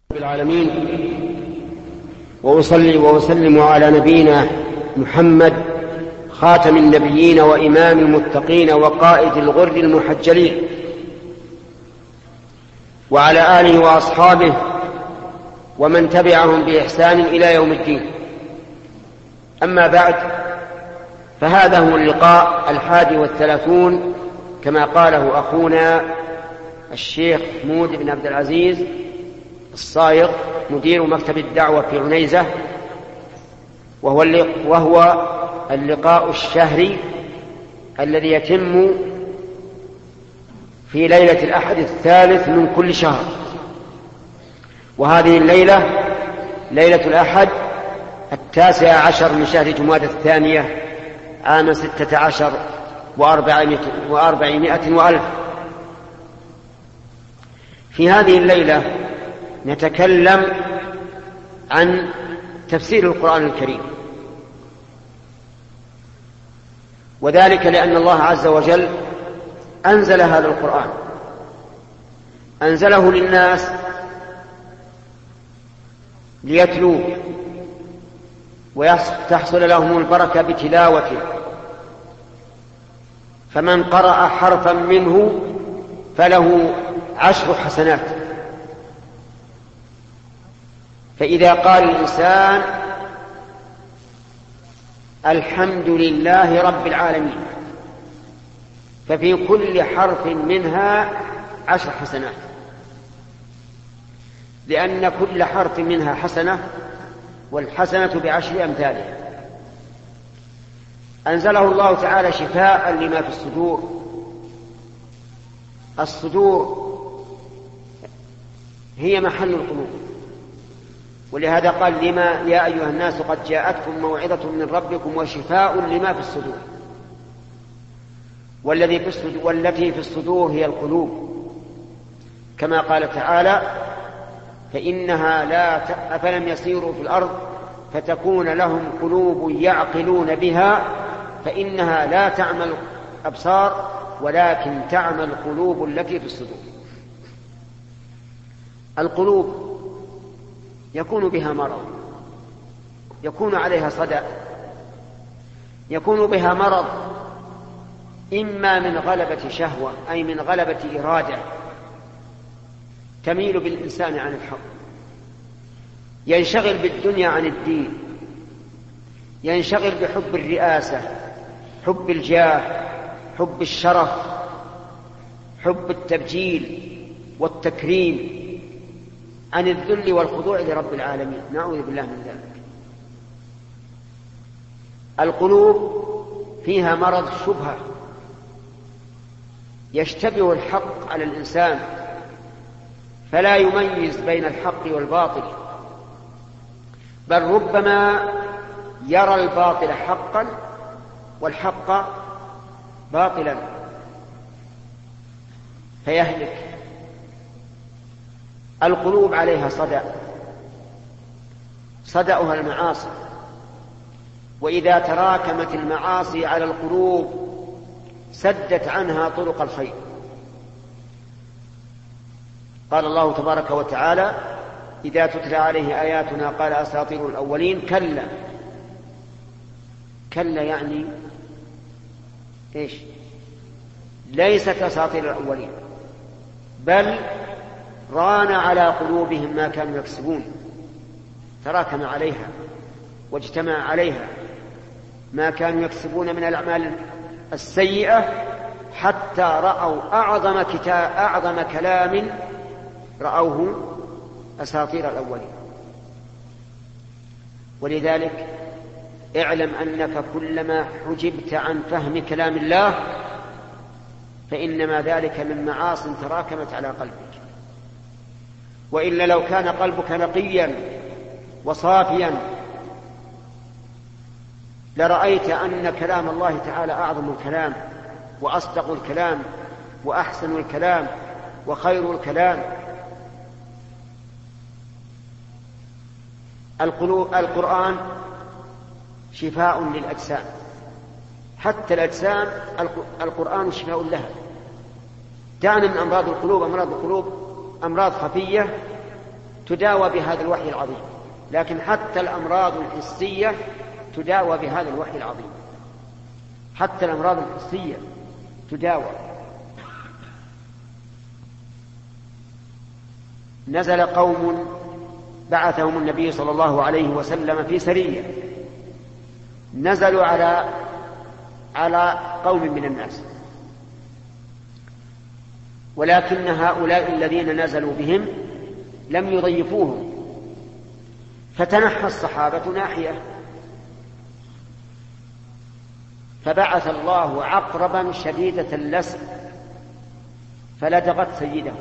العالمين، وأصلي وأسلم على نبينا محمد خاتم النبيين وإمام المتقين وقائد الغر المحجلين، وعلى آله وأصحابه ومن تبعهم بإحسان إلى يوم الدين. أما بعد، فهذا هو اللقاء 31 كما قاله أخونا الشيخ محمود بن عبد العزيز الصايغ مدير مكتب الدعوة في عنيزة، وهو اللقاء الشهري الذي يتم في ليلة الأحد الثالث من كل شهر. وهذه الليلة ليلة الأحد 19 من شهر جمادى الثانية عام 16 و400 وألف. في هذه الليلة نتكلم عن تفسير القرآن الكريم، وذلك لأن الله عز وجل أنزل هذا القرآن، أنزله للناس ليتلوه وتحصل لهم البركة بتلاوته، فمن قرأ حرفا منه فله 10 حسنات. فإذا قال الإنسان الحمد لله رب العالمين ففي كل حرف منها 10 حسنات، لأن كل حرف منها حسنة، والحسنة ب10 أمثالها. أنزله الله تعالى شفاء لما في الصدور. الصدور هي محل القلوب، ولهذا قال لما يا أيها الناس قد جاءتكم موعظة من ربكم وشفاء لما في الصدور. والتي في الصدور هي القلوب، كما قال تعالى فإنها أفلم يسيروا في الأرض فتكون لهم قلوب يعقلون بها فإنها لا تعمى الأبصار ولكن تعمى القلوب التي في الصدور. القلوب يكون بها مرض، يكون عليها صدأ، يكون بها مرض إما من غلبة شهوة أي من غلبة إرادة تميل بالإنسان عن الحق، ينشغل بالدنيا عن الدين، ينشغل بحب الرئاسة، حب الجاه، حب الشرف، حب التبجيل والتكريم عن الذل والخضوع لرب العالمين، نعوذ بالله من ذلك. القلوب فيها مرض شبهة، يشتبه الحق على الإنسان فلا يميز بين الحق والباطل، بل ربما يرى الباطل حقا والحق باطلا فيهلك. القلوب عليها صدأها المعاصي، وإذا تراكمت المعاصي على القلوب سدت عنها طرق الخير. قال الله تبارك وتعالى إذا تتلى عليه آياتنا قال أساطير الأولين. كلا يعني إيش؟ ليست أساطير الأولين، بل ران على قلوبهم ما كانوا يكسبون، تراكم عليها واجتمع عليها ما كانوا يكسبون من الأعمال السيئة حتى رأوا أعظم كلام رأوه أساطير الأولين. ولذلك اعلم أنك كلما حجبت عن فهم كلام الله فإنما ذلك من معاصٍ تراكمت على قلبك، وإلا لو كان قلبك نقيا وصافيا لرأيت أن كلام الله تعالى أعظم الكلام وأصدق الكلام وأحسن الكلام وخير الكلام. القرآن شفاء للأجسام، حتى الأجسام القرآن شفاء لها. دعنا من أمراض القلوب. أمراض القلوب أمراض خفية تداوى بهذا الوحي العظيم، لكن حتى الأمراض الحسية تداوى بهذا الوحي العظيم، حتى الأمراض الحسية تداوى. نزل قوم بعثهم النبي صلى الله عليه وسلم في سرية، نزلوا على قوم من الناس، ولكن هؤلاء الذين نزلوا بهم لم يضيفوهم، فتنحى الصحابة ناحية، فبعث الله عقربا شديدة اللسع فلدغت سيده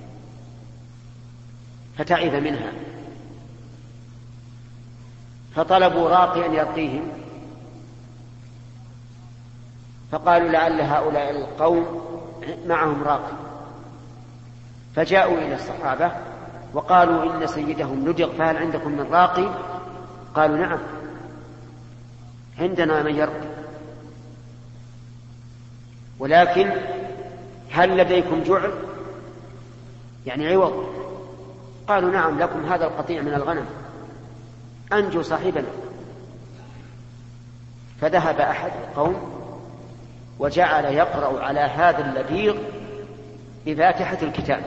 فتعب منها، فطلبوا راقيا يرقيهم، فقالوا لعل هؤلاء القوم معهم راقي، فجاءوا إلى الصحابة وقالوا إن سيدهم لدغ فهل عندكم من راقي؟ قالوا نعم عندنا من يرقي، ولكن هل لديكم جعل يعني عوض؟ قالوا نعم لكم هذا القطيع من الغنم، أنجو صاحبنا. فذهب أحد القوم وجعل يقرأ على هذا اللديغ بفاتحة الكتاب.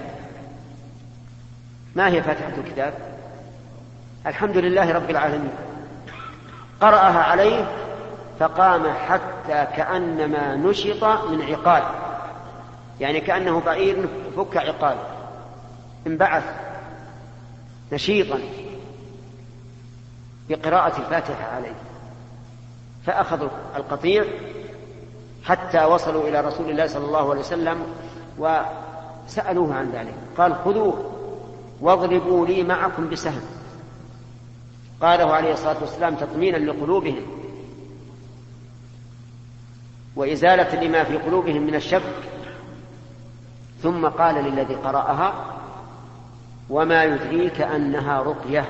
ما هي فاتحة الكتاب؟ الحمد لله رب العالمين. قرأها عليه فقام حتى كأنما نشط من عقال، يعني كأنه بعير فك عقال، انبعث نشيطا بقراءة الفاتحة عليه. فأخذوا القطيع حتى وصلوا إلى رسول الله صلى الله عليه وسلم وسألوه عن ذلك، قال خذوه واضربوا لي معكم بسهم. قاله عليه الصلاة والسلام تطمينا لقلوبهم وإزالة لما في قلوبهم من الشك، ثم قال للذي قرأها وما يدريك أنها رقية.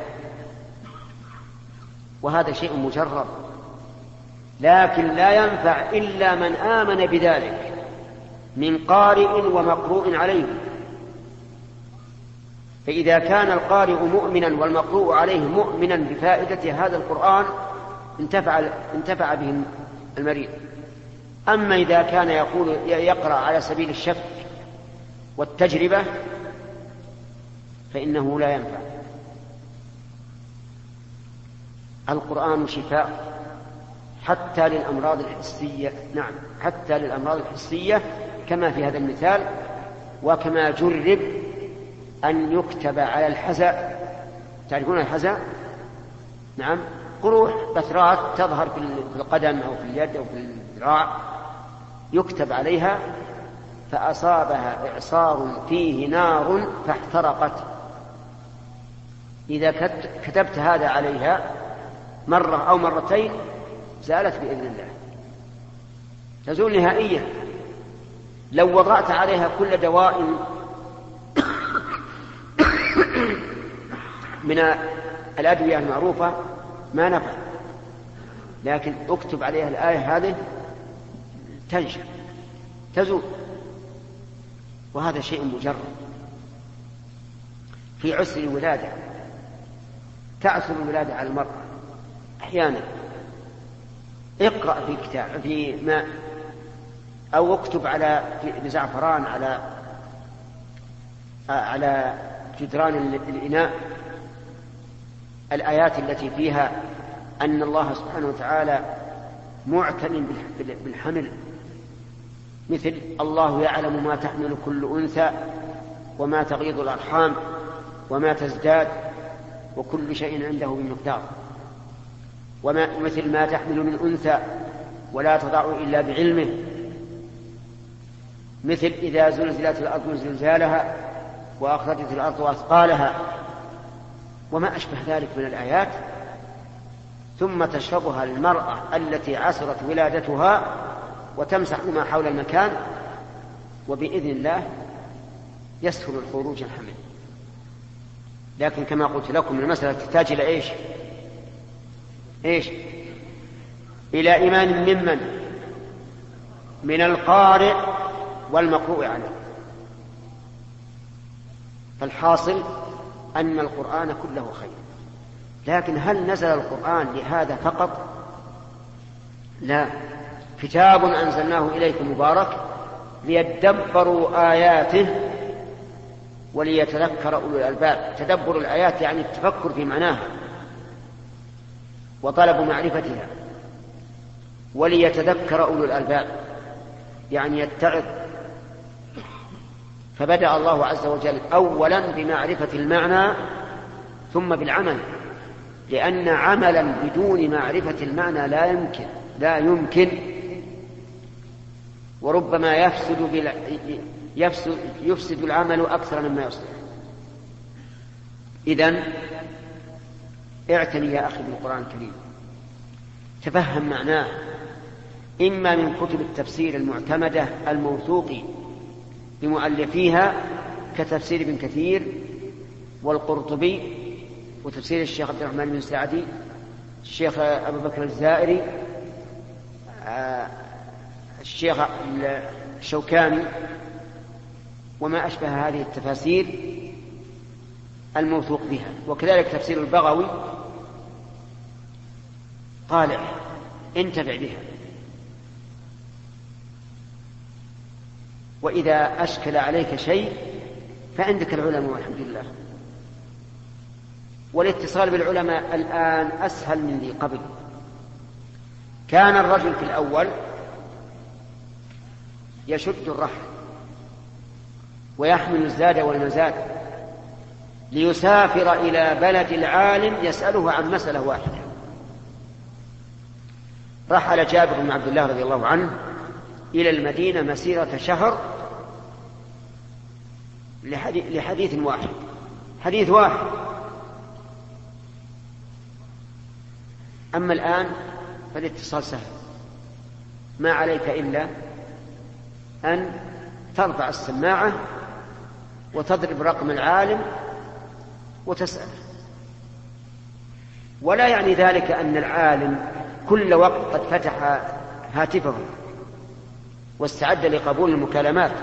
وهذا شيء مجرب، لكن لا ينفع إلا من آمن بذلك من قارئ ومقروء عليه. فإذا كان القارئ مؤمنا والمقروء عليه مؤمنا بفائدة هذا القرآن انتفع به المريض. أما إذا كان يقرأ على سبيل الشك والتجربة فإنه لا ينفع. القرآن شفاء حتى للأمراض الحسية، نعم حتى للأمراض الحسية كما في هذا المثال، وكما جرب أن يكتب على الحزى. تعرفون الحزى؟ نعم، قروح بثرات تظهر في القدم أو في اليد أو في الذراع، يكتب عليها فأصابها إعصار فيه نار فاحترقت. إذا كتبت هذا عليها مرة أو مرتين زالت بإذن الله، تزول نهائيا. لو وضعت عليها كل دواء من الأدوية المعروفة ما نفع، لكن اكتب عليها الآية هذه تنشأ تزول، وهذا شيء مجرد. في عسر الولادة تعسر الولادة على المرأة أحيانا، اقرأ في كتاب في ماء أو اكتب بزعفران على جدران الإناء الآيات التي فيها أن الله سبحانه وتعالى معتن بالحمل، مثل الله يعلم ما تحمل كل أنثى وما تغيض الأرحام وما تزداد وكل شيء عنده بمقدار، مثل ما تحمل من أنثى ولا تضع إلا بعلمه، مثل إذا زلزلت الأرض زلزالها وأخرجت الأرض أثقالها وما أشبه ذلك من الآيات. ثم تشربها المرأة التي عسرت ولادتها وتمسح ما حول المكان، وبإذن الله يسهل الخروج الحمل. لكن كما قلت لكم المسألة تحتاج إلى إيش؟ إلى إيمان من القارئ والمقروء عليه. فالحاصل أن القرآن كله خير، لكن هل نزل القرآن لهذا فقط؟ لا، كتاب أنزلناه إليكم مبارك ليدبروا آياته وليتذكر أولو الألباب. تدبر الآيات يعني التفكر في معناها وطلب معرفتها، وليتذكر أولو الألباب يعني يتعظ. فبدأ الله عز وجل أولا بمعرفة المعنى ثم بالعمل، لأن عملا بدون معرفة المعنى لا يمكن، وربما يفسد العمل أكثر مما يصلح. إذن اعتني يا أخي بالقرآن الكريم، تفهم معناه، إما من كتب التفسير المعتمدة الموثوق بمؤلفيها كتفسير ابن كثير والقرطبي وتفسير الشيخ عبد الرحمن بن سعدي، الشيخ أبو بكر الزائري، الشيخ الشوكاني، وما أشبه هذه التفاسير الموثوق بها، وكذلك تفسير البغوي طالع انتفع بها. وإذا أشكل عليك شيء فعندك العلماء والحمد لله، والاتصال بالعلماء الآن أسهل من ذي قبل. كان الرجل في الأول يشد الرحل ويحمل الزاد والمزاد ليسافر إلى بلد العالم يسأله عن مسألة واحدة. رحل جابر بن عبد الله رضي الله عنه إلى المدينة مسيرة شهر لحديث واحد، حديث واحد. أما الآن فالاتصال سهل، ما عليك إلا أن ترفع السماعة وتضرب رقم العالم وتسأل. ولا يعني ذلك أن العالم كل وقت قد فتح هاتفه واستعد لقبول المكالمات،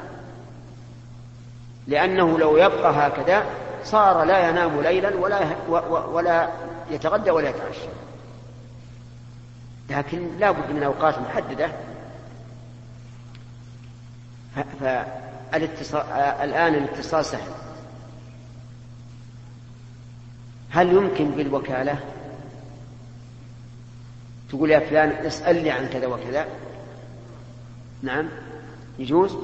لأنه لو يبقى هكذا صار لا ينام ليلا ولا يتغدى ولا يتعشى. لكن لا بد من أوقات محددة. الآن الاتصال سهل. هل يمكن بالوكالة تقول يا فلان اسألني عن كذا وكذا؟ نعم يجوز،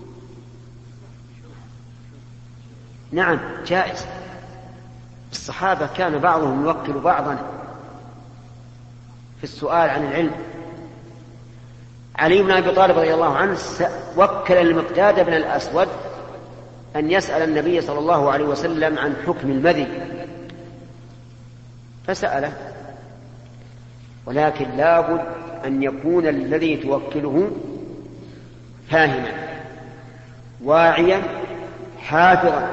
نعم جائز. الصحابة كان بعضهم يوكل بعضا في السؤال عن العلم. علي بن أبي طالب رضي الله عنه وكل المقداد بن الأسود أن يسأل النبي صلى الله عليه وسلم عن حكم المذي، فسأله، ولكن لا بد أن يكون الذي توكله فاهما واعيا حافظا.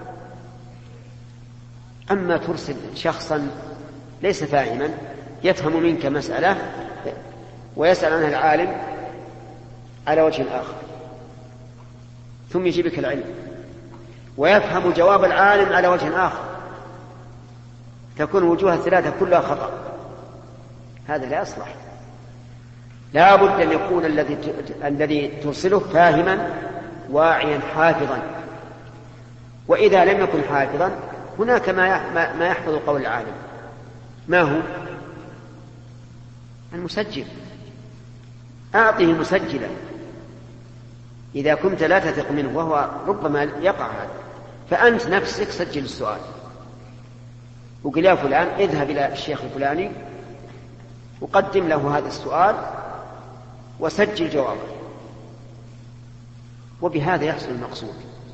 أما ترسل شخصا ليس فاهما يفهم منك مسألة ويسأل عنها العالم على وجه آخر ثم يجيبك العلم، ويفهم جواب العالم على وجه آخر، تكون وجوه الثلاثة كلها خطأ. هذا لا يصلح. لا بد أن يكون الذي ترسله فاهما واعيا حافظا. وإذا لم يكن حافظا هناك ما يحفظ قول العالم. ما هو؟ المسجل. أعطه مسجلا إذا كنت لا تثق منه، وهو ربما يقع هذا، فأنت نفسك سجل السؤال وقل يا فلان اذهب إلى الشيخ الفلاني وقدم له هذا السؤال وسجل جوابه، وبهذا يحصل المقصود.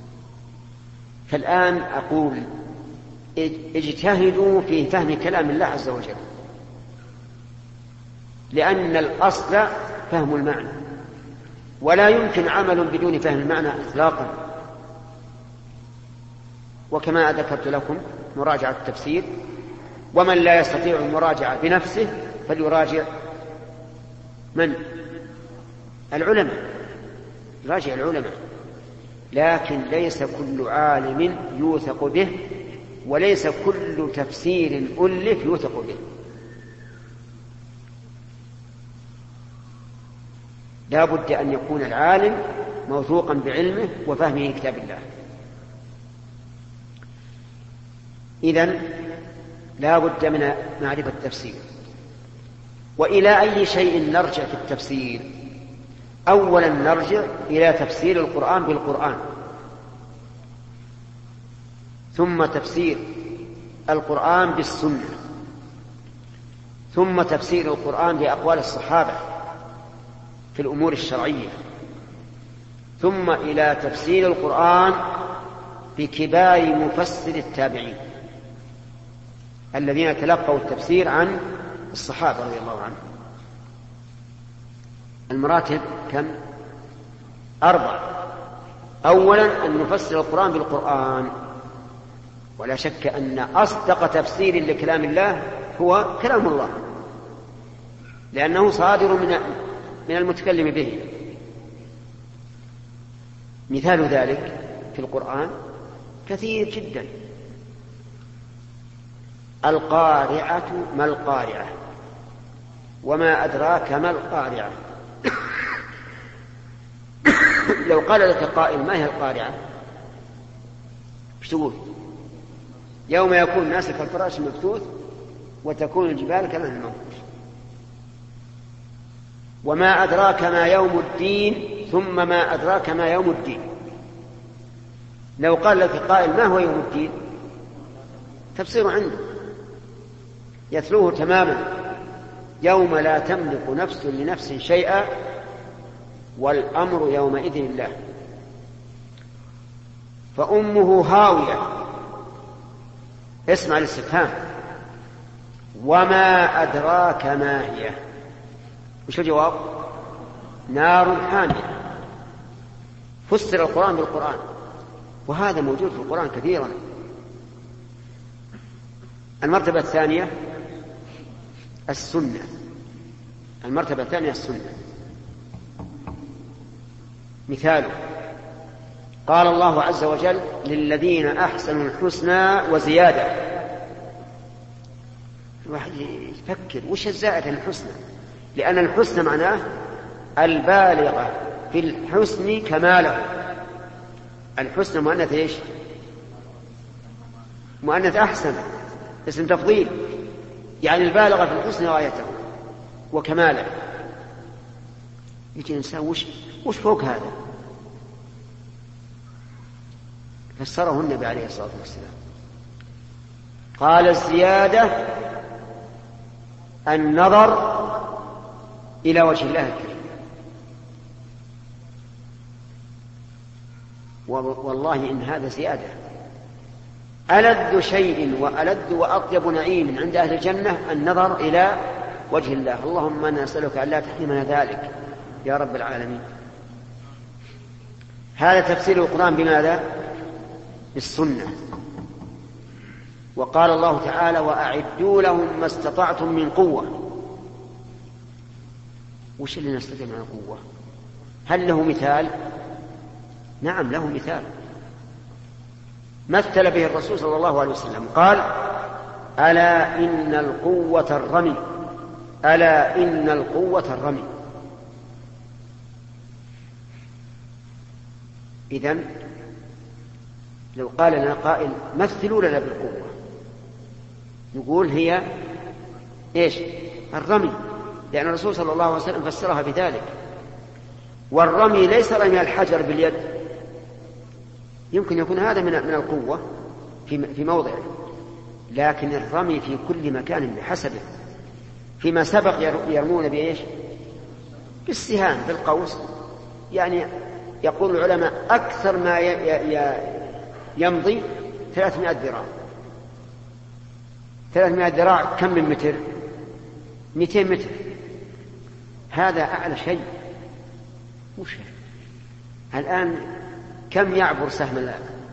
فالآن أقول اجتهدوا في فهم كلام الله عز وجل، لأن الأصل فهم المعنى، ولا يمكن عمل بدون فهم المعنى إطلاقا. وكما ذكرت لكم مراجعة التفسير، ومن لا يستطيع المراجعة بنفسه فليراجع من؟ العلماء، يراجع العلماء. لكن ليس كل عالم يوثق به وليس كل تفسير ألف يوثق به. لا بد أن يكون العالم موثوقا بعلمه وفهمه كتاب الله. إذن لا بد من معرفة التفسير. وإلى أي شيء نرجع في التفسير؟ أولا نرجع إلى تفسير القرآن بالقرآن، ثم تفسير القرآن بالسنة، ثم تفسير القرآن بأقوال الصحابة في الأمور الشرعية، ثم إلى تفسير القرآن بكبار مفسر التابعين الذين تلقوا التفسير عن الصحابة رضي الله عنهم. المراتب كم؟ 4. أولا أن نفسر القرآن بالقرآن، ولا شك أن أصدق تفسير لكلام الله هو كلام الله، لأنه صادر من المتكلم به. مثال ذلك في القرآن كثير جدا. القارعة ما القارعة وما أدراك ما القارعة. لو قال لك قائل ما هي القارعة ايش تقول؟ يوم يكون الناس كالفراش المبثوث وتكون الجبال كالعهن المنفوش. وما أدراك ما يوم الدين ثم ما أدراك ما يوم الدين. لو قال لك قائل ما هو يوم الدين تفسير عنده يتلوه تماما: يوم لا تملك نفس لنفس شيئا والأمر يومئذ لله. فأمه هاوية، اسمع الاستفهام، وما أدراك ما هي. وش الجواب؟ نار حامية. فسر القرآن بالقرآن، وهذا موجود في القرآن كثيرا. المرتبة الثانية السنة. المرتبة الثانية السنة. مثاله: قال الله عز وجل: للذين أحسنوا الحسنى وزيادة. الواحد يفكر وش الزائد عن الحسنى، لأن الحسنى معناه البالغة في الحسن كماله. الحسنى مؤنث ايش؟ مؤنث أحسن، اسم تفضيل، يعني البالغة في الحسن غايته وكماله. يجي الإنسان وش فوق هذا؟ فسره النبي عليه الصلاة والسلام، قال: الزيادة النظر إلى وجه الله الكريم. والله إن هذا زيادة. ألذ شيء وألذ وأطيب نعيم عند أهل الجنة النظر إلى وجه الله. اللهم أنا نسألك أن لا تحرمنا ذلك يا رب العالمين. هذا تفسير القرآن بماذا؟ بالسنة. وقال الله تعالى: وأعدوا لهم ما استطعتم من قوة. وش اللي نستطيع من القوة؟ هل له مثال؟ نعم له مثال، مثل به الرسول صلى الله عليه وسلم، قال: ألا إن القوة الرمي، ألا إن القوة الرمي. إذن لو قال لنا قائل: مثلوا لنا بالقوة، نقول هي إيش؟ الرمي، لأن الرسول صلى الله عليه وسلم فسرها بذلك. والرمي ليس رمي الحجر باليد، يمكن يكون هذا من القوة في موضعه، لكن الرمي في كل مكان بحسبه. فيما سبق يرمون بإيش؟ بالسهام، بالقوس. يعني يقول العلماء أكثر ما يمضي 300 ذراع. 300 ذراع كم من متر؟ 200 متر. هذا أعلى شيء. وش الآن كم يعبر سهم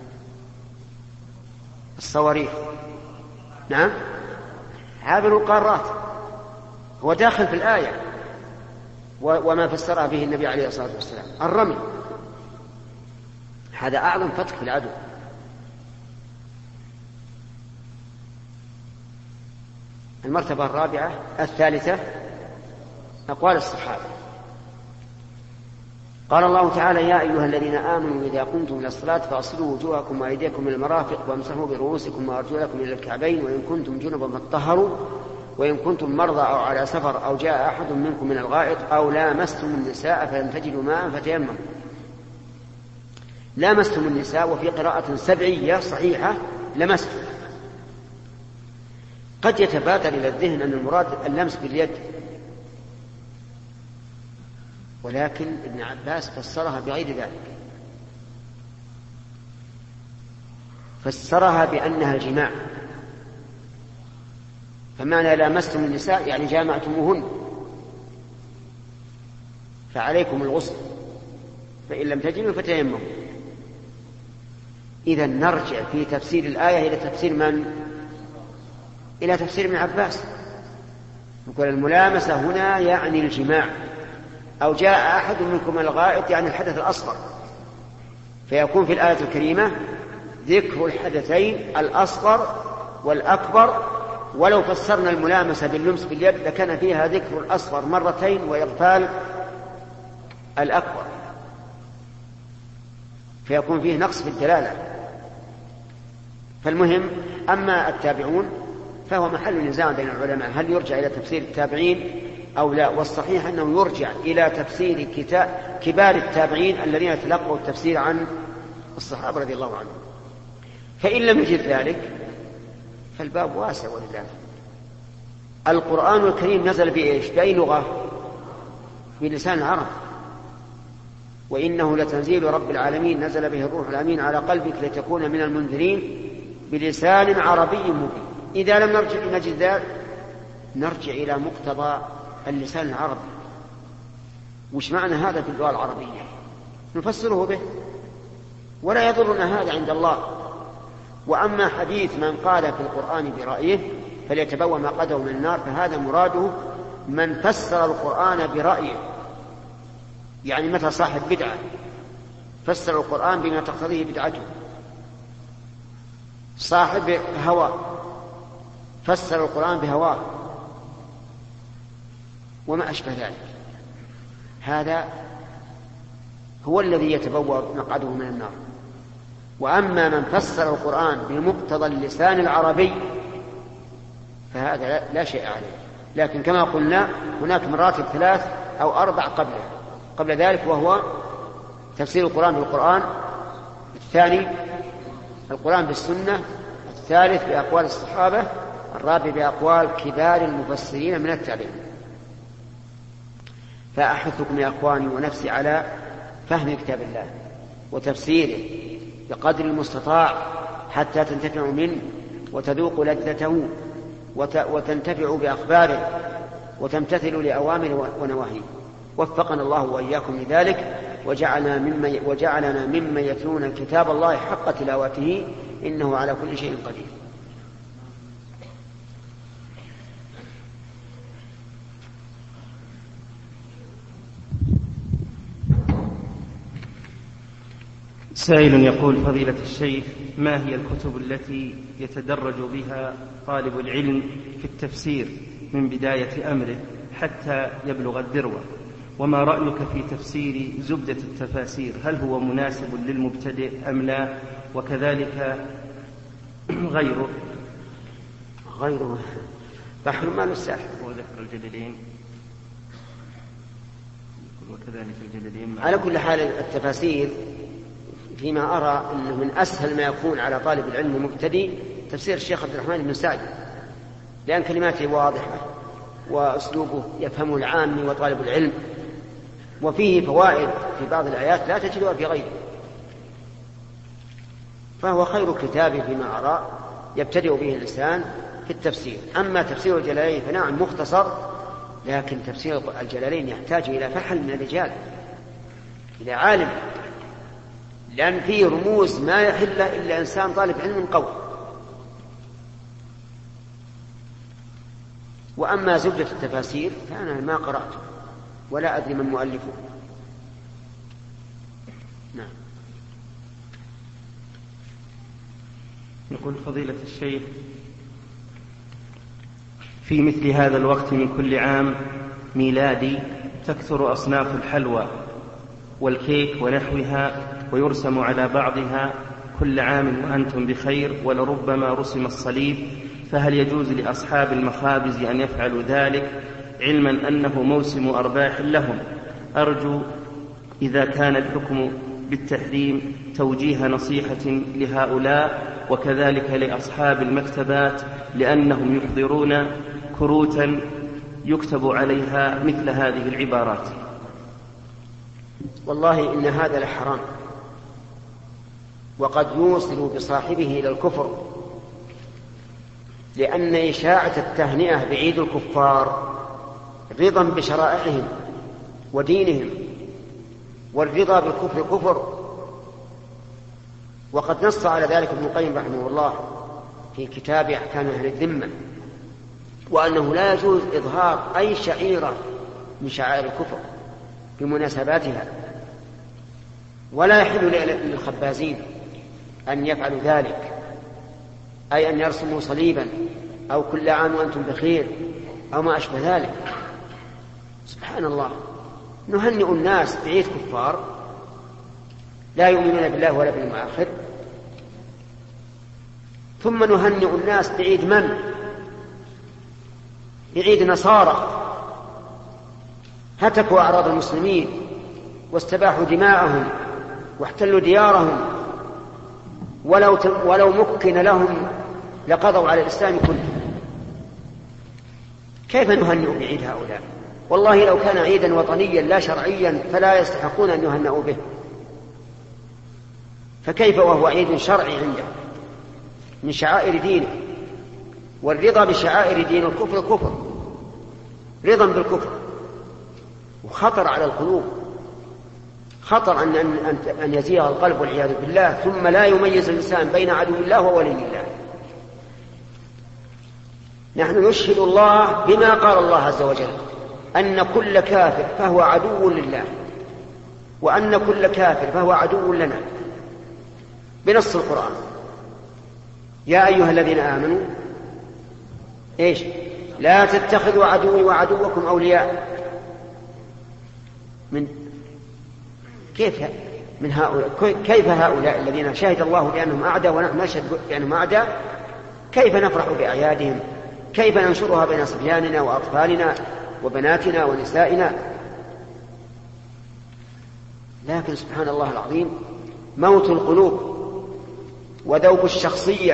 الصواريخ؟ نعم، عابر القارات. هو داخل في الآية وما فسرها به النبي عليه الصلاة والسلام. الرمي هذا أعظم فتح في العدو. المرتبة الرابعة الثالثة أقوال الصحابة. قال الله تعالى: يا أيها الذين آمنوا إذا قمتم إلى الصلاة فاغسلوا وجوهكم وأيديكم إلى المرافق وامسحوا برؤوسكم وأرجلكم إلى الكعبين وإن كنتم جنبا فاطهروا وإن كنتم مرضى أو على سفر أو جاء أحد منكم من الغائط أو لامستم النساء فلم تجدوا ماء فتيمموا. لامستم النساء، وفي قراءة سبعية صحيحة لمستم. قد يتبادر إلى الذهن أن المراد اللمس باليد، ولكن ابن عباس فسرها بغير ذلك، فسرها بأنها الجماع. فمعنى لامستم النساء يعني جامعتموهن، فعليكم الغسل، فإن لم تجدوا فتيمموا. إذا نرجع في تفسير الآية إلى تفسير من؟ إلى تفسير ابن عباس. نقول الملامسة هنا يعني الجماع، أو جاء أحد منكم من الغائط يعني الحدث الأصغر، فيكون في الآية الكريمة ذكر الحدثين الأصغر والأكبر. ولو فسرنا الملامسة باللمس باليد لكان فيها ذكر الأصغر مرتين وإغفال الأكبر، فيكون فيه نقص في الدلالة. فالمهم، أما التابعون فهو محل نزاع بين العلماء، هل يرجع إلى تفسير التابعين أو لا؟ والصحيح أنه يرجع إلى تفسير كبار التابعين الذين تلقوا التفسير عن الصحابة رضي الله عنهم. فإن لم يجد ذلك فالباب واسع ولله. القرآن الكريم نزل بإيش؟ بأي لغة؟ بلسان العرب. وإنه لتنزيل رب العالمين نزل به الروح الأمين على قلبك لتكون من المنذرين بلسان عربي مبين. إذا لم نجد ذلك نرجع إلى مقتضى اللسان العربي. وش معنى هذا في اللغة العربية؟ نفسره به، ولا يضرنا هذا عند الله. وأما حديث من قال في القرآن برأيه فليتبوأ مقعده من النار، فهذا مراده من فسر القرآن برأيه، يعني مثل صاحب بدعة فسر القرآن بما تقتضيه بدعته، صاحب هوى فسر القرآن بهواه، وما أشبه ذلك. هذا هو الذي يتبوأ مقعده من النار. وأما من فسر القرآن بمقتضى اللسان العربي فهذا لا شيء عليه. لكن كما قلنا هناك مراتب 3 أو 4 قبل ذلك، وهو تفسير القرآن بالقرآن، الثاني القرآن بالسنة، الثالث بأقوال الصحابة، الرابع بأقوال كبار المفسرين من التابعين. فأحثكم يا أخواني ونفسي على فهم كتاب الله وتفسيره بقدر المستطاع حتى تنتفعوا منه وتذوقوا لذته وتنتفعوا بأخباره وتمتثلوا لأوامره ونواهيه. وفقنا الله وإياكم لذلك وجعلنا ممن يتلون كتاب الله حق تلاوته إنه على كل شيء قدير. سائل يقول: فضيلة الشيخ، ما هي الكتب التي يتدرج بها طالب العلم في التفسير من بداية أمره حتى يبلغ الذروة؟ وما رأيك في تفسير زبدة التفاسير؟ هل هو مناسب للمبتدئ أم لا؟ وكذلك غيره بحر مال الساحر وذكر الجليلين، وكذلك الجليلين. على كل حال التفاسير فيما أرى أنه من أسهل ما يكون على طالب العلم المبتدئ تفسير الشيخ عبد الرحمن بن سعدي، لأن كلماته واضحة وأسلوبه يفهمه العامي وطالب العلم، وفيه فوائد في بعض الآيات لا تجدها في غيره، فهو خير كتاب فيما أرى يبتدئ به الإنسان في التفسير. أما تفسير الجلالين فنعم مختصر، لكن تفسير الجلالين يحتاج إلى فحل من الرجال، إلى عالم، لأن فيه رموز ما يحل إلا إنسان طالب علم قوي. وأما زبدة التفاسير فأنا ما قرأته ولا أدري من مؤلفه. نعم. يقول: فضيلة الشيخ، في مثل هذا الوقت من كل عام ميلادي تكثر أصناف الحلوى والكيك ونحوها، ويرسم على بعضها كل عام وأنتم بخير، ولربما رسم الصليب، فهل يجوز لأصحاب المخابز أن يفعلوا ذلك علما أنه موسم أرباح لهم؟ أرجو إذا كان الحكم بالتحريم توجيه نصيحة لهؤلاء وكذلك لأصحاب المكتبات، لأنهم يحضرون كروتا يكتب عليها مثل هذه العبارات. والله إن هذا لحرام، وقد يوصل بصاحبه إلى الكفر، لأن إشاعة التهنئة بعيد الكفار رضا بشرائعهم ودينهم، والرضا بالكفر كفر. وقد نص على ذلك ابن القيم رحمه الله في كتاب أحكام أهل الذمة، وأنه لا يجوز إظهار أي شعيرة من شعائر الكفر بمناسباتها، ولا يحل للخبازين أن يفعلوا ذلك، أي أن يرسموا صليبا أو كل عام وأنتم بخير أو ما أشبه ذلك. سبحان الله، نهنئ الناس بعيد كفار لا يؤمنون بالله ولا باليوم الآخر، ثم نهنئ الناس بعيد من؟ بعيد نصارى هتكوا أعراض المسلمين واستباحوا دماءهم واحتلوا ديارهم، ولو مكن لهم لقضوا على الإسلام كله. كيف نهنئ بعيد هؤلاء؟ والله لو كان عيدا وطنيا لا شرعيا فلا يستحقون أن يهنئوا به، فكيف وهو عيد شرعي عنده من شعائر دينه؟ والرضا بشعائر دين الكفر كفر، رضا بالكفر، وخطر على القلوب، خطر أن يزيغ القلب والعياذ بالله، ثم لا يميز الإنسان بين عدو الله وولي الله. نحن نشهد الله بما قال الله عز وجل، أن كل كافر فهو عدو لله، وأن كل كافر فهو عدو لنا، بنص القرآن. يا أيها الذين آمنوا إيش؟ لا تتخذوا عدوي وعدوكم أولياء. من كيف هؤلاء الذين شهد الله بأنهم أعداء ونحن نشهد بأنهم أعداء؟ كيف نفرح بأعيادهم؟ كيف ننشرها بين صبياننا وأطفالنا وبناتنا ونسائنا؟ لكن سبحان الله العظيم، موت القلوب وذوب الشخصية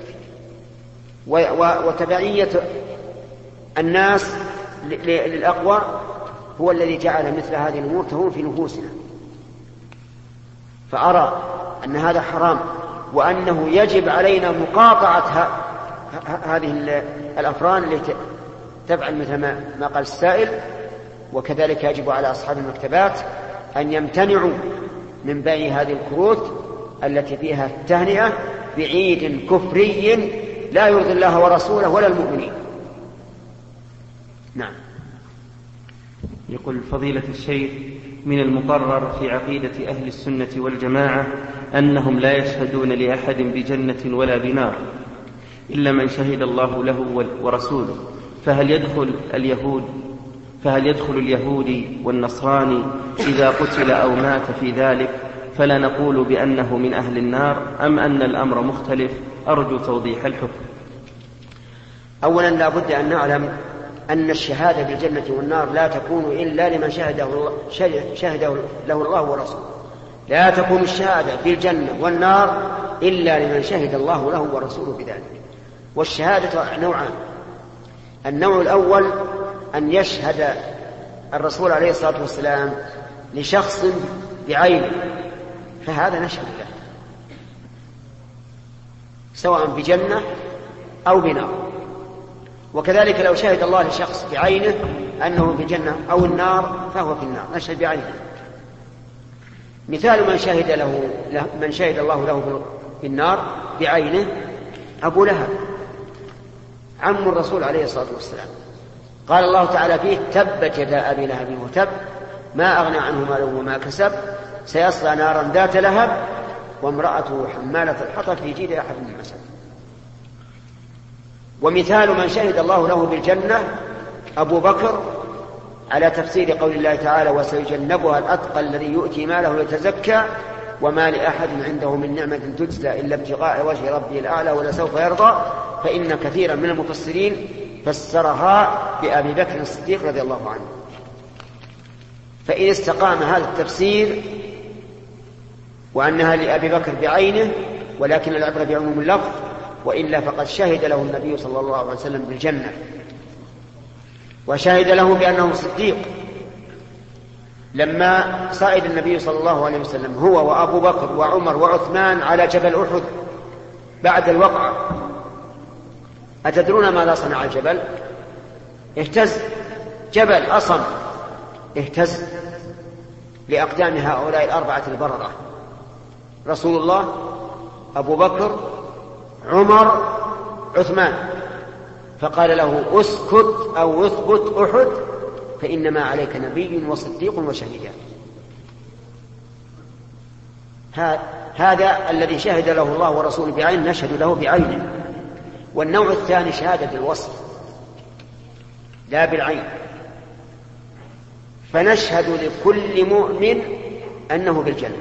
وتبعية الناس للأقوى هو الذي جعل مثل هذه الأمور تهون في نفوسنا. فأرى أن هذا حرام، وأنه يجب علينا مقاطعة هذه الأفران التي تفعل مثل ما قال السائل. وكذلك يجب على أصحاب المكتبات أن يمتنعوا من بيع هذه الكروت التي فيها التهنئة بعيد كفري لا يرضي الله ورسوله ولا المؤمنين. نعم. يقول فضيلة الشيخ: من المقرر في عقيدة أهل السنة والجماعة أنهم لا يشهدون لأحد بجنة ولا بنار إلا من شهد الله له ورسوله، فهل يدخل اليهودي والنصراني إذا قتل أو مات في ذلك فلا نقول بأنه من أهل النار، أم أن الأمر مختلف؟ أرجو توضيح الحكم. أولا لا بد أن نعلم أن الشهادة بالجنة والنار لا تكون إلا لمن شهده له الله ورسوله. لا تكون الشهادة بالجنة والنار إلا لمن شهد الله له ورسوله بذلك. والشهادة نوعان: النوع الأول أن يشهد الرسول عليه الصلاة والسلام لشخص بعينه، فهذا نشهد له سواء بجنة أو بنار. وكذلك لو شهد الله لشخص بعينه أنه في الجنة أو النار فهو في النار، نشهد بعينه. مثال من شهد الله له في النار بعينه أبو لهب عم الرسول عليه الصلاة والسلام، قال الله تعالى فيه: تبت يدا أبي لهب وتب ما أغنى عنه ماله وما كسب سيصلى نارا ذات لهب وامرأته حمالة الحطب في جيدها حبل من مسد. ومثال من شهد الله له بالجنة أبو بكر على تفسير قول الله تعالى وسيجنبها الأتقى الذي يؤتي ماله يتزكى وما لأحد عنده من نعمة تجزى إلا ابتغاء وجه ربه الأعلى ولسوف يرضى، فإن كثيرا من المفسرين فسرها بأبي بكر الصديق رضي الله عنه. فإن استقام هذا التفسير وأنها لأبي بكر بعينه ولكن العبرة بعموم اللفظ، وإلا فقد شهد له النبي صلى الله عليه وسلم بالجنة، وشهد له بأنه صديق لما صعد النبي صلى الله عليه وسلم هو وأبو بكر وعمر وعثمان على جبل أحد بعد الوقعة. أتدرون ماذا صنع الجبل؟ اهتز، جبل أصم اهتز لأقدام هؤلاء الأربعة البررة، رسول الله، أبو بكر، عمر، عثمان، فقال له اسكت أو اثبت أحد فإنما عليك نبي وصديق وشهيدان. هذا الذي شهد له الله ورسوله بعين نشهد له بعينه. والنوع الثاني شهادة بالوصف لا بالعين، فنشهد لكل مؤمن أنه بالجنة،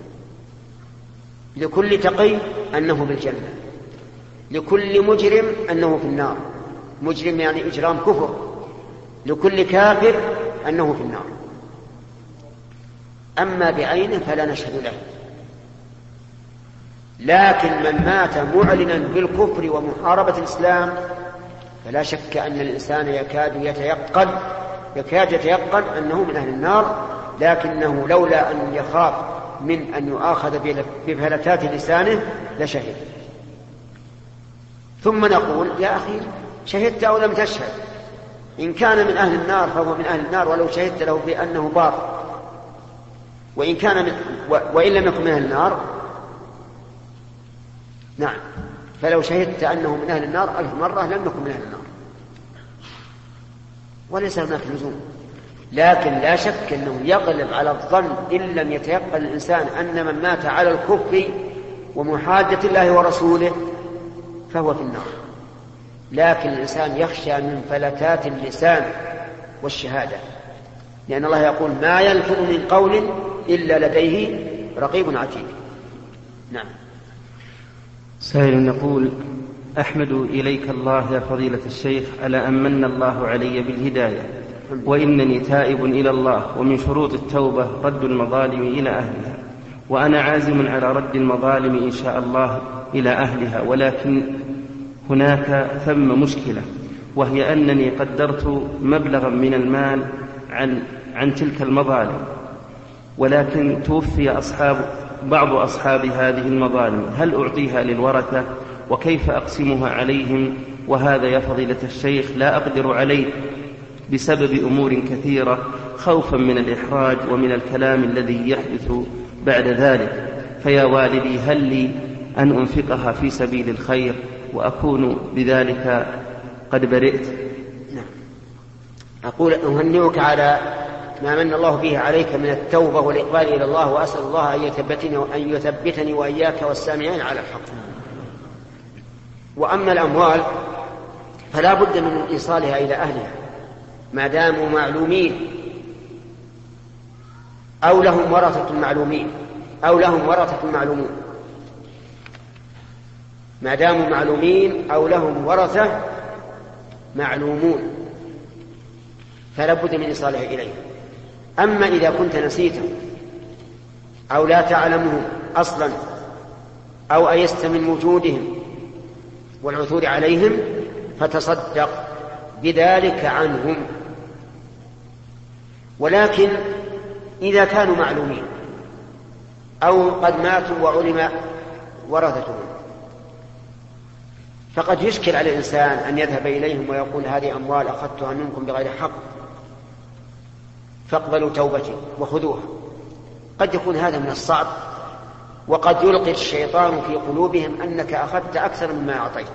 لكل تقي أنه بالجنة، لكل مجرم أنه في النار، مجرم يعني إجرام كفر، لكل كافر أنه في النار. أما بعينه فلا نشهد له. لكن من مات معلنا بالكفر ومحاربة الإسلام فلا شك أن الإنسان يكاد يتيقن أنه من أهل النار، لكنه لولا أن يخاف من أن يؤاخذ بفلتات لسانه لشهد. ثم نقول يا أخي شهدت أو لم تشهد، إن كان من أهل النار فهو من أهل النار ولو شهدت له بأنه بار، وإن لم يكن من أهل النار نعم، فلو شهدت أنه من أهل النار 1000 مرة لم يكن من أهل النار، وليس هناك لزوم. لكن لا شك أنه يغلب على الظن إن لم يتيقن الإنسان أن من مات على الكفر ومحادة الله ورسوله فهو في النار. لكن الإنسان يخشى من فلتات اللسان والشهادة، لأن الله يقول ما يلفظ من قول إلا لديه رقيب عتيد. نعم. سائل يقول أحمد إليك الله يا فضيلة الشيخ على أن من الله علي بالهداية، وإنني تائب إلى الله، ومن شروط التوبة رد المظالم إلى أهلها، وأنا عازم على رد المظالم إن شاء الله إلى أهلها، ولكن هناك ثم مشكلة، وهي أنني قدرت مبلغا من المال عن تلك المظالم، ولكن توفي بعض أصحاب هذه المظالم، هل أعطيها للورثة؟ وكيف أقسمها عليهم؟ وهذا يا فضيلة الشيخ لا أقدر عليه بسبب أمور كثيرة، خوفا من الإحراج ومن الكلام الذي يحدث بعد ذلك، فيا والدي هل لي أن أنفقها في سبيل الخير وأكون بذلك قد برئت؟ نعم. أقول أهنئك على ما من الله به عليك من التوبة والإقبال إلى الله، وأسأل الله أن يثبتني وإياك والسامعين على الحق. وأما الأموال فلا بد من إيصالها إلى أهلها ما داموا معلومين أو لهم ورثة معلومين ما داموا معلومين أو لهم ورثة معلومون فلا بد من إيصالها إليهم. أما إذا كنت نسيته أو لا تعلمهم أصلا أو أيست من وجودهم والعثور عليهم فتصدق بذلك عنهم. ولكن إذا كانوا معلومين أو قد ماتوا وعلم ورثتهم فقد يشكل على الإنسان أن يذهب إليهم ويقول هذه أموال أخذتها منكم بغير حق فاقبلوا توبتي وخذوها. قد يكون هذا من الصعب، وقد يلقي الشيطان في قلوبهم أنك أخذت أكثر مما أعطيت.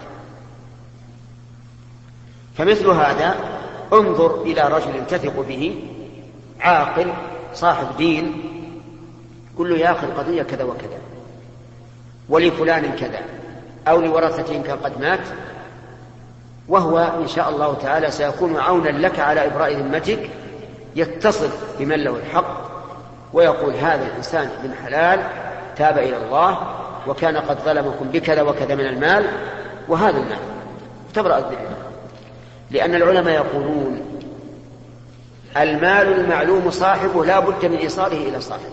فمثل هذا انظر إلى رجل تثق به عاقل صاحب دين، قل له يا أخي القضية كذا وكذا ولفلان كذا أو لورثته كان قد مات، وهو إن شاء الله تعالى سيكون عونا لك على إبراء ذمتك، يتصل بمن له الحق ويقول هذا الإنسان ابن حلال تاب إلى الله وكان قد ظلمكم بكذا وكذا من المال وهذا المال، تبرأ الذمة. لأن العلماء يقولون المال المعلوم صاحبه لا بد من إيصاله إلى صاحبه.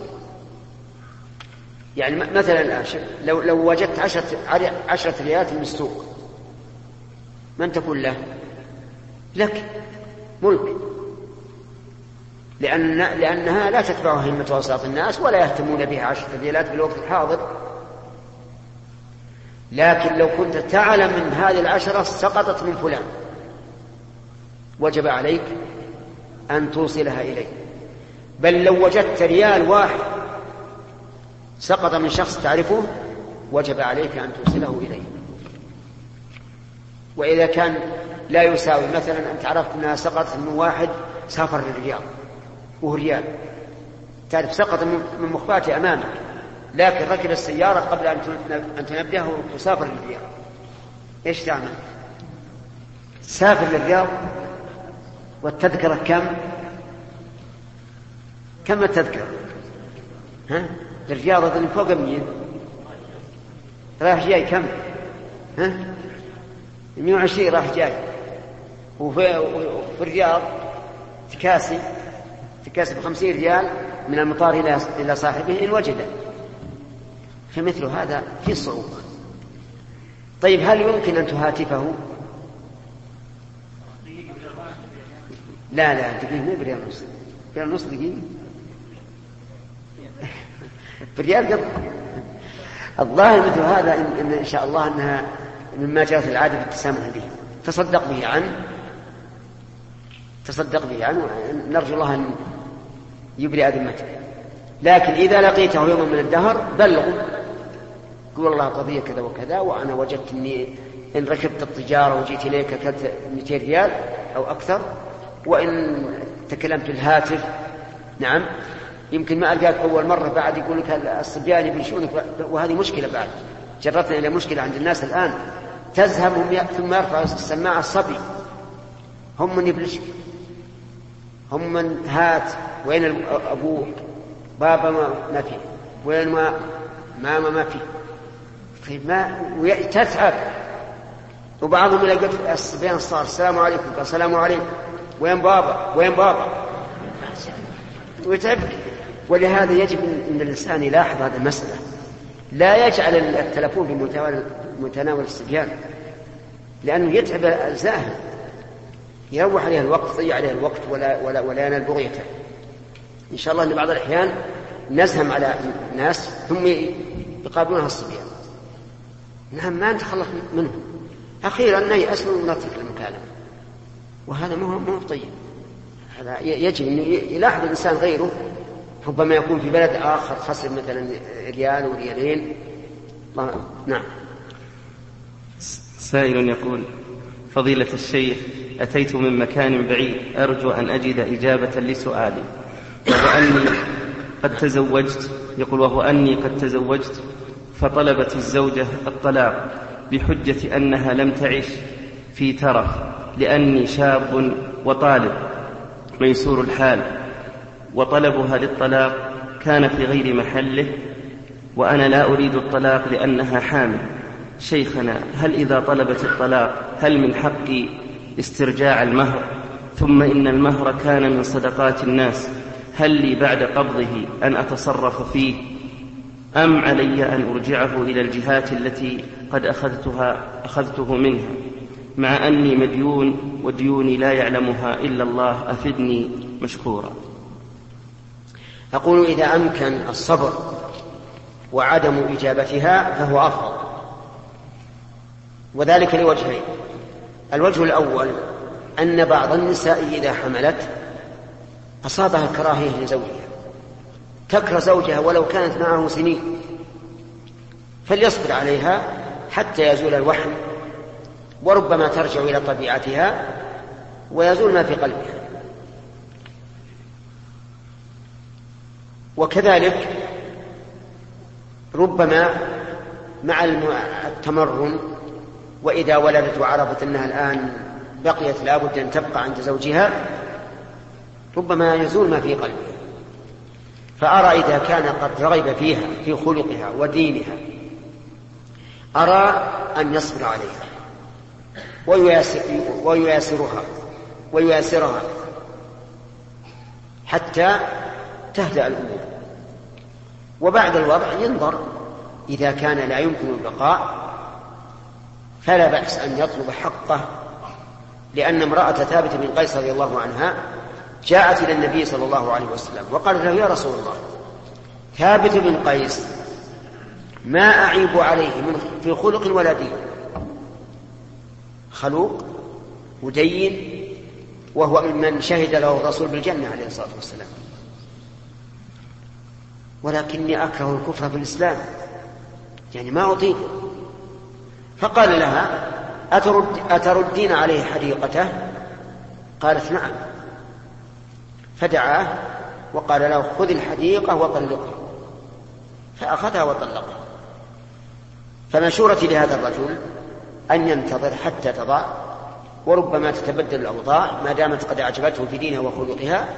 يعني مثلا الآن لو وجدت 10 ريالات من السوق، من تكون له؟ لك، ملك، لأنها لا تتبعها همة وساط الناس ولا يهتمون بها 10 ريالات بالوقت الحاضر. لكن لو كنت تعلم من هذه 10 سقطت من فلان وجب عليك أن توصلها إليه. بل لو وجدت ريال واحد سقط من شخص تعرفه وجب عليك أن توصله إليه. وإذا كان لا يساوي، مثلا أنت عرفت أنها سقطت من واحد سافر للرياض وهو ريال، تعرف سقط من مخباته أمامك، لكن ركب السيارة قبل أن تنبهه وسافر للرياض، إيش تعمل؟ سافر للرياض والتذكرة كم التذكرة؟ للرياض أظن فوق 100 راح جاي، كم؟ 120 راح جاي. وفي الرياض تكاسي ب50 ريال من المطار إلى صاحبه إن وجده. فمثل هذا في صعوبة. طيب هل يمكن أن تهاتفه؟ لا دقيقة، مو بريال نص، بريال نص دقيقة بريال قبل. الظاهر مثل هذا إن شاء الله أنها مما جرت العادة بالتسامح به. تصدق به عنه، نرجو الله أن يبرئ ذمته. لكن إذا لقيته يوما من الدهر بلغه، قل والله قضية كذا وكذا، وأنا وجدت أني إن ركبت التجارة وجيت إليك أكلت 200 ريال أو أكثر، وإن تكلمت الهاتف نعم يمكن ما ألقاك أول مرة، بعد يقول لك الصبيان يبنشونك، وهذه مشكلة. بعد جرتنا إلى مشكلة عند الناس الآن، تذهب ثم يرفع السماعة الصبي، هم من يبلشك، هم من هات وين أبوه، بابا ما فيه، وين ماما ما فيه، طيب ما تتعب. وبعضهم إذا قلت الصبيان صار السلام عليكم، قال السلام عليكم، وين بابا ويتعب. ولهذا يجب أن الإنسان يلاحظ هذه المسألة، لا يجعل التلفون بمتناول الصبيان، لأنه يتعب الزاهد، يروح عليه الوقت، يضيع عليه الوقت ولا ينال بغيته. إن شاء الله أن بعض الأحيان نزهم على الناس ثم يقابلونها الصبيان، نعم ما نتخلص منهم، أخيرا يأسوا ونترك المكالمة، وهذا مو طيب. هذا يجب أن يلاحظ الإنسان غيره، ربما يكون في بلد آخر خسر مثلا ريال وريالين. نعم. سائل يقول: فضيلة الشيخ، أتيت من مكان بعيد أرجو أن أجد إجابة لسؤالي، وهو أني قد تزوجت فطلبت الزوجة الطلاق بحجة أنها لم تعش في ترف، لأني شاب وطالب ميسور الحال، وطلبها للطلاق كان في غير محله، وأنا لا أريد الطلاق لأنها حامل. شيخنا، هل إذا طلبت الطلاق هل من حقي استرجاع المهر؟ ثم إن المهر كان من صدقات الناس، هل لي بعد قبضه أن أتصرف فيه، أم علي أن أرجعه إلى الجهات التي قد أخذته منها، مع أني مديون وديوني لا يعلمها إلا الله؟ أفدني مشكورا. أقول إذا أمكن الصبر وعدم إجابتها فهو أفضل، وذلك لوجهين. الوجه الأول أن بعض النساء إذا حملت أصابها كراهية لزوجها، تكره زوجها ولو كانت معه سنين، فليصبر عليها حتى يزول الوحم، وربما ترجع إلى طبيعتها ويزول ما في قلبها. وكذلك ربما مع التمرن وإذا ولدت وعرفت أنها الآن بقيت لابد أن تبقى عند زوجها ربما يزول ما في قلبها. فأرى إذا كان قد رغب فيها في خلقها ودينها أرى أن يصبر عليها ويياسرها حتى تهدأ الأمور، وبعد الوضع ينظر. إذا كان لا يمكن البقاء فلا بأس أن يطلب حقه، لأن امرأة ثابت بن قيس رضي الله عنها جاءت إلى النبي صلى الله عليه وسلم وقالت له: يا رسول الله، ثابت بن قيس ما أعيب عليه في خلق ولا دين، خلوق ودين، وهو ممن شهد له الرسول بالجنة عليه الصلاة والسلام، ولكني أكره الكفر في الإسلام، يعني ما أطيق. فقال لها: أتردين عليه حديقته؟ قالت: نعم. فدعاه وقال له: خذ الحديقة وطلقها، فأخذها وطلقها. فمشورتي لهذا الرجل أن ينتظر حتى تضع، وربما تتبدل الأوضاع ما دامت قد أعجبته في دينها وخلقها،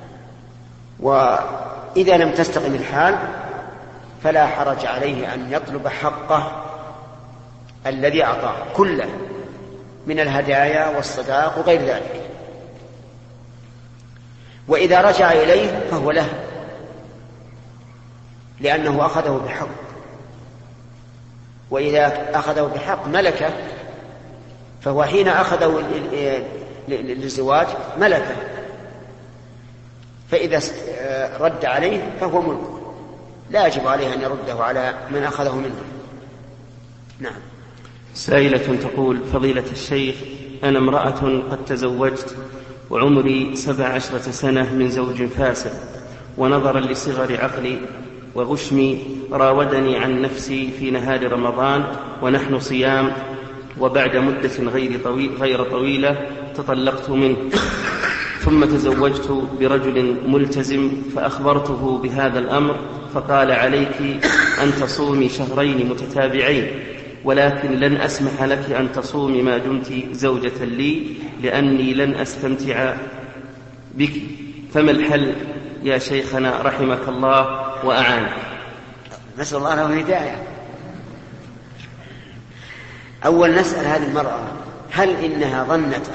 وإذا لم تستقم الحال فلا حرج عليه أن يطلب حقه الذي أعطاه كله من الهدايا والصداق وغير ذلك. وإذا رجع إليه فهو له، لأنه أخذه بحق، وإذا أخذه بحق ملكه، فهو حين أخذه للزواج ملكه، فإذا رد عليه فهو ملك، لا يجب عليه أن يرده على من أخذه منه. نعم. سائلة تقول: فضيلة الشيخ، أنا امرأة قد تزوجت وعمري 17 سنة من زوج فاسد، ونظرا لصغر عقلي وغشمي راودني عن نفسي في نهار رمضان ونحن صيام، وبعد مدة غير طويلة تطلقت منه، ثم تزوجت برجل ملتزم فأخبرته بهذا الأمر، فقال: عليك أن تصومي 2 شهرين متتابعين، ولكن لن أسمح لك أن تصومي ما دمت زوجة لي، لأني لن أستمتع بك، فما الحل يا شيخنا رحمك الله وأعانك؟ نسأل الله له الهداية. أول نسأل هذه المرأة: هل إنها ظنت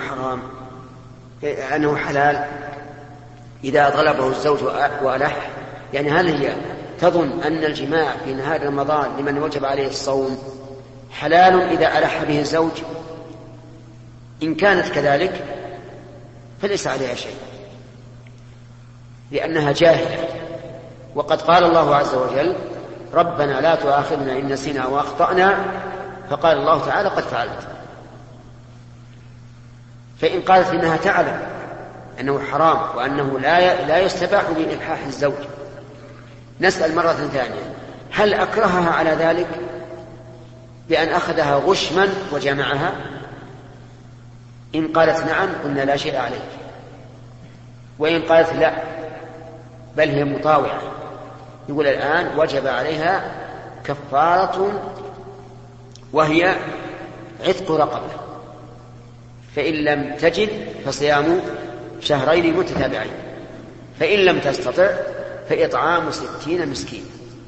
أنه حلال إذا طلبه الزوج وألح؟ يعني هل هي تظن أن الجماع في نهار رمضان لمن وجب عليه الصوم حلال إذا ألح به الزوج؟ إن كانت كذلك فليس عليها شيء، لأنها جاهلة. وقد قال الله عز وجل: ربنا لا تؤاخذنا إن نسينا وأخطأنا، فقال الله تعالى: قد فعلت. فإن قالت إنها تعلم أنه حرام وأنه لا يستباح بإلحاح الزوج، نسأل مرة ثانية: هل أكرهها على ذلك بأن أخذها غشما وجمعها؟ إن قالت نعم قلنا لا شيء عليك، وإن قالت لا بل هي مطاوعة، يقول الآن وجب عليها كفارة وهي عتق رقبة، فإن لم تجد فصيام 2 شهرين متتابعين، فإن لم تستطع فإطعام 60 مسكين.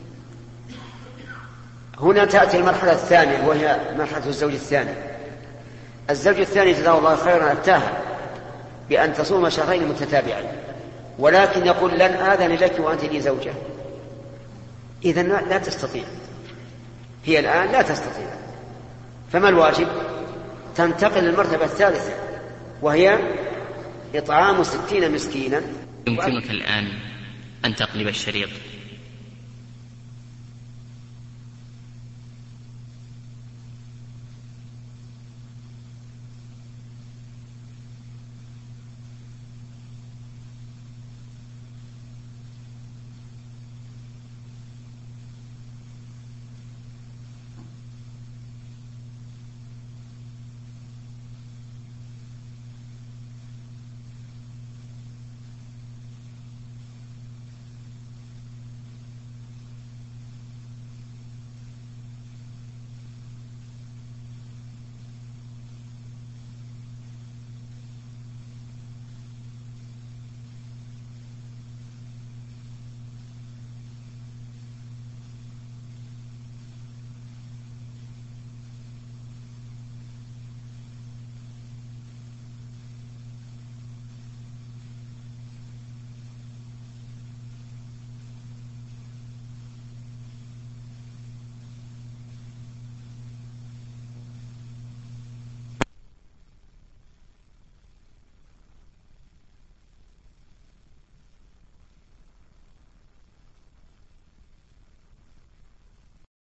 هنا تأتي المرحلة الثانية وهي مرحلة الزوج الثاني. الزوج الثاني جزاه الله خيرا أتاها بأن تصوم 2 شهرين متتابعين، ولكن يقول: لن آذن لك وأنت لي زوجة. إذن لا تستطيع، هي الآن لا تستطيع، فما الواجب؟ تنتقل للمرتبة الثالثة وهي إطعام 60 مسكينا. يمكنك الآن أن تقلب الشريط.